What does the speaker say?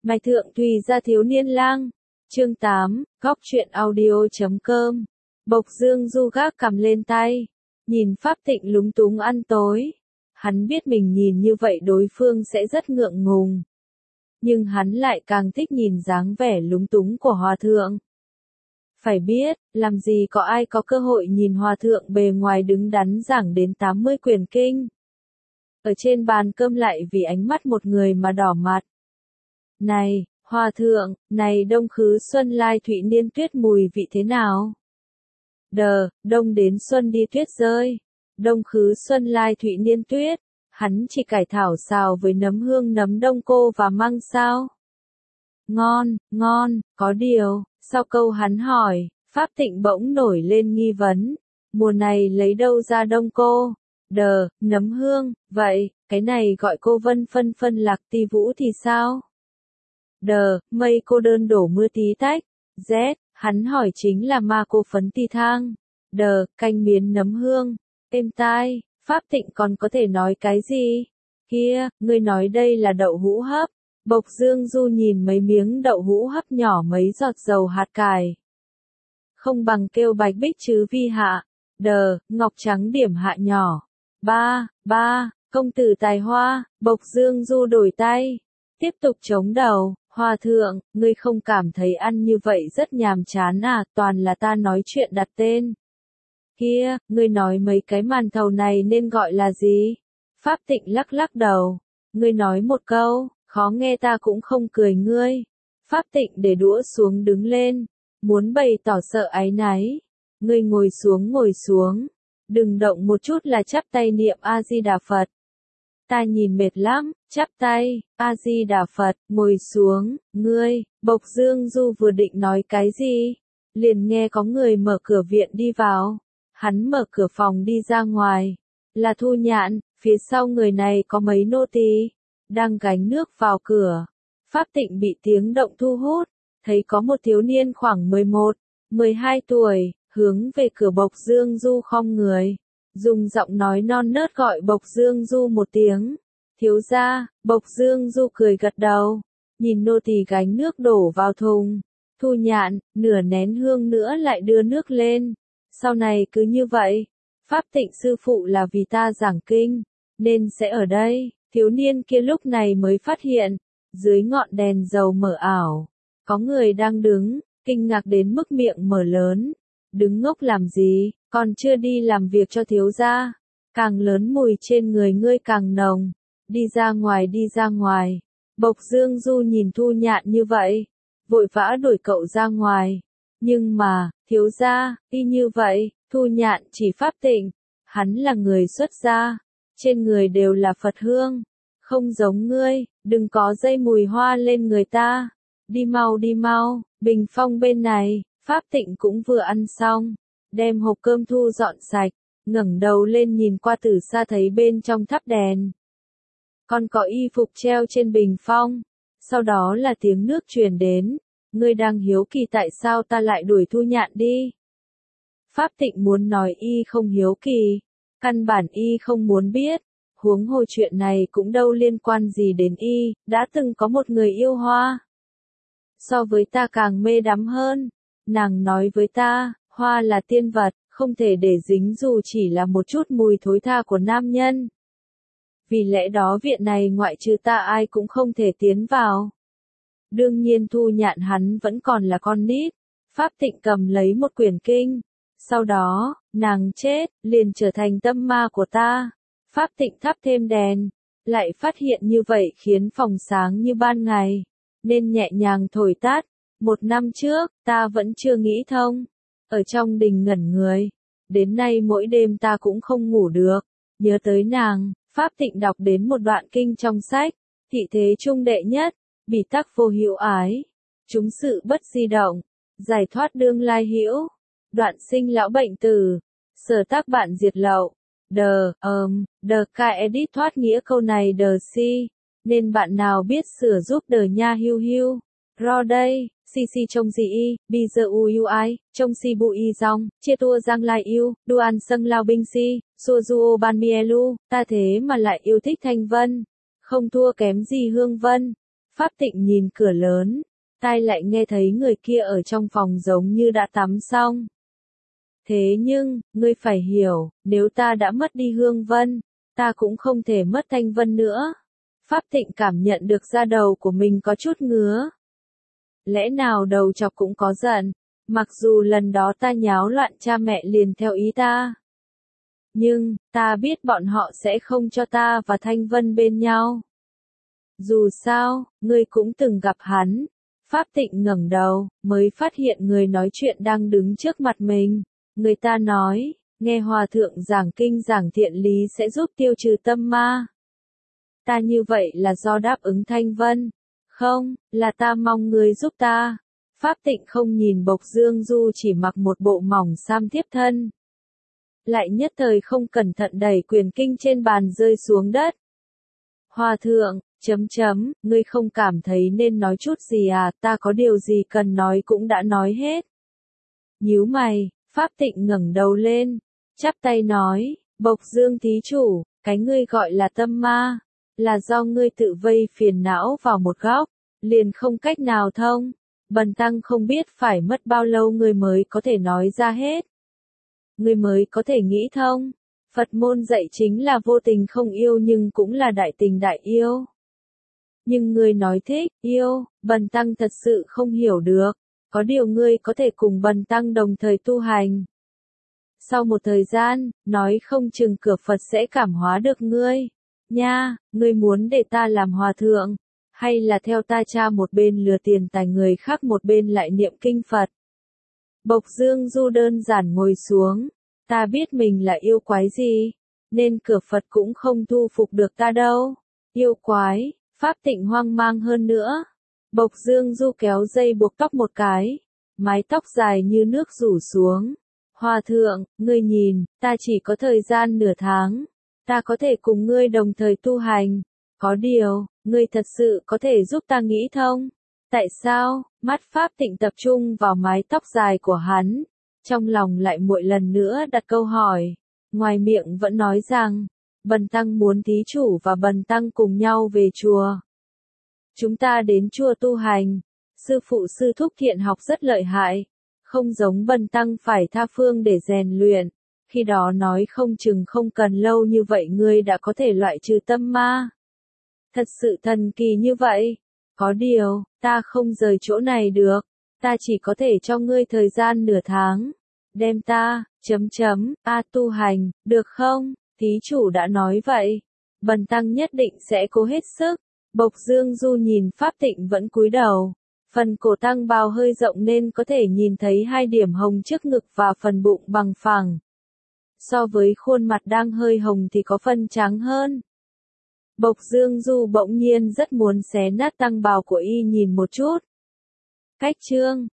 Mạch Thượng Thùy Gia thiếu niên lang. Chương 8, Góc truyện audio.com. Bộc Dương Du gác cầm lên tay, nhìn Pháp Tịnh lúng túng ăn tối. Hắn biết mình nhìn như vậy đối phương sẽ rất ngượng ngùng. Nhưng hắn lại càng thích nhìn dáng vẻ lúng túng của Hòa Thượng. Phải biết, làm gì có ai có cơ hội nhìn Hòa Thượng bề ngoài đứng đắn giảng đến 80 quyển kinh. Ở trên bàn cơm lại vì ánh mắt một người mà đỏ mặt. Này, Hòa Thượng, này đông khứ xuân lai thụy niên tuyết mùi vị thế nào? Đông đến xuân đi tuyết rơi. Đông khứ xuân lai thụy niên tuyết, hắn chỉ cải thảo xào với nấm hương nấm đông cô và măng sao? Ngon, có điều, sau câu hắn hỏi, Pháp Tịnh bỗng nổi lên nghi vấn. Mùa này lấy đâu ra đông cô? Nấm hương, vậy, cái này gọi cô vân phân phân lạc ti vũ thì sao? Mây cô đơn đổ mưa tí tách. Hắn hỏi chính là ma cô phấn ti thang. Canh miến nấm hương. Êm tai, Pháp Tịnh còn có thể nói cái gì? Kia, ngươi nói đây là đậu hũ hấp. Bộc Dương Du nhìn mấy miếng đậu hũ hấp nhỏ mấy giọt dầu hạt cải. Không bằng kêu bạch bích chứ vi hạ. Ngọc trắng điểm hạ nhỏ. Ba, công tử tài hoa. Bộc Dương Du đổi tay, tiếp tục chống đầu. Hòa Thượng, ngươi không cảm thấy ăn như vậy rất nhàm chán à, toàn là ta nói chuyện đặt tên. Kia, ngươi nói mấy cái màn thầu này nên gọi là gì? Pháp Tịnh lắc lắc đầu. Ngươi nói một câu, khó nghe ta cũng không cười ngươi. Pháp Tịnh để đũa xuống đứng lên, muốn bày tỏ sợ áy náy. Ngươi ngồi xuống. Đừng động một chút là chắp tay niệm A-di-đà Phật. Ta nhìn mệt lắm, chắp tay, A-di-đà Phật, ngồi xuống, ngươi. Bộc Dương Du vừa định nói cái gì, liền nghe có người mở cửa viện đi vào. Hắn mở cửa phòng đi ra ngoài, là Thu Nhạn, phía sau người này có mấy nô tỳ đang gánh nước vào cửa. Pháp Tịnh bị tiếng động thu hút, thấy có một thiếu niên khoảng 11, 12 tuổi, hướng về cửa Bộc Dương Du khom người, dùng giọng nói non nớt gọi Bộc Dương Du một tiếng. Thiếu gia. Bộc Dương Du cười gật đầu, nhìn nô tỳ gánh nước đổ vào thùng. Thu Nhạn, nửa nén hương nữa lại đưa nước lên. Sau này cứ như vậy. Pháp Tịnh sư phụ là vì ta giảng kinh, nên sẽ ở đây. Thiếu niên kia lúc này mới phát hiện, dưới ngọn đèn dầu mờ ảo, có người đang đứng, kinh ngạc đến mức miệng mở lớn. Đứng ngốc làm gì, còn chưa đi làm việc cho thiếu gia. Càng lớn mùi trên người ngươi càng nồng. Đi ra ngoài. Bộc Dương Du nhìn Thu Nhạn như vậy, vội vã đuổi cậu ra ngoài. Nhưng mà, thiếu gia, y như vậy, Thu Nhạn chỉ Pháp Tịnh. Hắn là người xuất gia, trên người đều là Phật hương. Không giống ngươi, đừng có dây mùi hoa lên người ta. Đi mau, bình phong bên này. Pháp Tịnh cũng vừa ăn xong, đem hộp cơm thu dọn sạch, ngẩng đầu lên nhìn qua từ xa thấy bên trong thắp đèn. Còn có y phục treo trên bình phong, sau đó là tiếng nước truyền đến. Ngươi đang hiếu kỳ tại sao ta lại đuổi Thu Nhạn đi? Pháp Tịnh muốn nói y không hiếu kỳ, căn bản y không muốn biết, huống hồ chuyện này cũng đâu liên quan gì đến y, đã từng có một người yêu hoa. So với ta càng mê đắm hơn. Nàng nói với ta, hoa là tiên vật, không thể để dính dù chỉ là một chút mùi thối tha của nam nhân. Vì lẽ đó viện này ngoại trừ ta ai cũng không thể tiến vào. Đương nhiên Thu Nhạn hắn vẫn còn là con nít. Pháp Tịnh cầm lấy một quyển kinh. Sau đó, nàng chết, liền trở thành tâm ma của ta. Pháp Tịnh thắp thêm đèn, lại phát hiện như vậy khiến phòng sáng như ban ngày, nên nhẹ nhàng thổi tắt. 1 năm trước, ta vẫn chưa nghĩ thông. Ở trong đình ngẩn người. Đến nay mỗi đêm ta cũng không ngủ được. Nhớ tới nàng, Pháp Tịnh đọc đến một đoạn kinh trong sách. Thị thế trung đệ nhất, bỉ tắc vô hữu ái. Chúng sự bất di động, giải thoát đương lai hữu. Đoạn sinh lão bệnh tử, sở tác bạn diệt lậu. Ca edit thoát nghĩa câu này si. Nên bạn nào biết sửa giúp nha hưu. Ro đây. CC trong gì y, bây giờ UI, trong si bu y dòng, chia tua giang lai yêu, duan sâng lao binh si, xua duo ban mielu, ta thế mà lại yêu thích Thanh Vân. Không thua kém gì Hương Vân. Pháp Tịnh nhìn cửa lớn, tai lại nghe thấy người kia ở trong phòng giống như đã tắm xong. Thế nhưng, ngươi phải hiểu, nếu ta đã mất đi Hương Vân, ta cũng không thể mất Thanh Vân nữa. Pháp Tịnh cảm nhận được da đầu của mình có chút ngứa. Lẽ nào đầu chọc cũng có giận, mặc dù lần đó ta nháo loạn cha mẹ liền theo ý ta. Nhưng, ta biết bọn họ sẽ không cho ta và Thanh Vân bên nhau. Dù sao, ngươi cũng từng gặp hắn. Pháp Tịnh ngẩng đầu, mới phát hiện người nói chuyện đang đứng trước mặt mình. Người ta nói, nghe hòa thượng giảng kinh giảng thiện lý sẽ giúp tiêu trừ tâm ma. Ta như vậy là do đáp ứng Thanh Vân. Không, là ta mong ngươi giúp ta. Pháp Tịnh không nhìn Bộc Dương Du chỉ mặc một bộ mỏng sam thiếp thân. Lại nhất thời không cẩn thận đẩy quyền kinh trên bàn rơi xuống đất. Hòa thượng, ngươi không cảm thấy nên nói chút gì à, ta có điều gì cần nói cũng đã nói hết. Nhíu mày, Pháp Tịnh ngẩng đầu lên, chắp tay nói, Bộc Dương thí chủ, cái ngươi gọi là tâm ma, là do ngươi tự vây phiền não vào một góc, liền không cách nào thông. Bần tăng không biết phải mất bao lâu ngươi mới có thể nói ra hết. Ngươi mới có thể nghĩ thông. Phật môn dạy chính là vô tình không yêu nhưng cũng là đại tình đại yêu. Nhưng ngươi nói thích, yêu, bần tăng thật sự không hiểu được. Có điều ngươi có thể cùng bần tăng đồng thời tu hành. Sau một thời gian, nói không chừng cửa Phật sẽ cảm hóa được ngươi. Nha, ngươi muốn để ta làm hòa thượng, hay là theo ta cha một bên lừa tiền tài người khác một bên lại niệm kinh Phật. Bộc Dương Du đơn giản ngồi xuống, ta biết mình là yêu quái gì, nên cửa Phật cũng không thu phục được ta đâu. Yêu quái, Pháp Tịnh hoang mang hơn nữa. Bộc Dương Du kéo dây buộc tóc một cái, mái tóc dài như nước rủ xuống. Hòa thượng, ngươi nhìn, ta chỉ có thời gian nửa tháng, ta có thể cùng ngươi đồng thời tu hành. Có điều, ngươi thật sự có thể giúp ta nghĩ thông. Tại sao? Mắt Pháp Tịnh tập trung vào mái tóc dài của hắn, trong lòng lại mỗi lần nữa đặt câu hỏi. Ngoài miệng vẫn nói rằng, bần tăng muốn thí chủ và bần tăng cùng nhau về chùa. Chúng ta đến chùa tu hành. Sư phụ sư thúc thiện học rất lợi hại, không giống bần tăng phải tha phương để rèn luyện. Khi đó nói không chừng không cần lâu như vậy ngươi đã có thể loại trừ tâm ma. Thật sự thần kỳ như vậy. Có điều, ta không rời chỗ này được. Ta chỉ có thể cho ngươi thời gian nửa tháng. Đem ta, tu hành, được không? Thí chủ đã nói vậy. Bần tăng nhất định sẽ cố hết sức. Bộc Dương Du nhìn Pháp Tịnh vẫn cúi đầu. Phần cổ tăng bào hơi rộng nên có thể nhìn thấy hai điểm hồng trước ngực và phần bụng bằng phẳng. So với khuôn mặt đang hơi hồng thì có phần trắng hơn. Bộc Dương Du bỗng nhiên rất muốn xé nát tăng bào của y nhìn một chút. Cách chương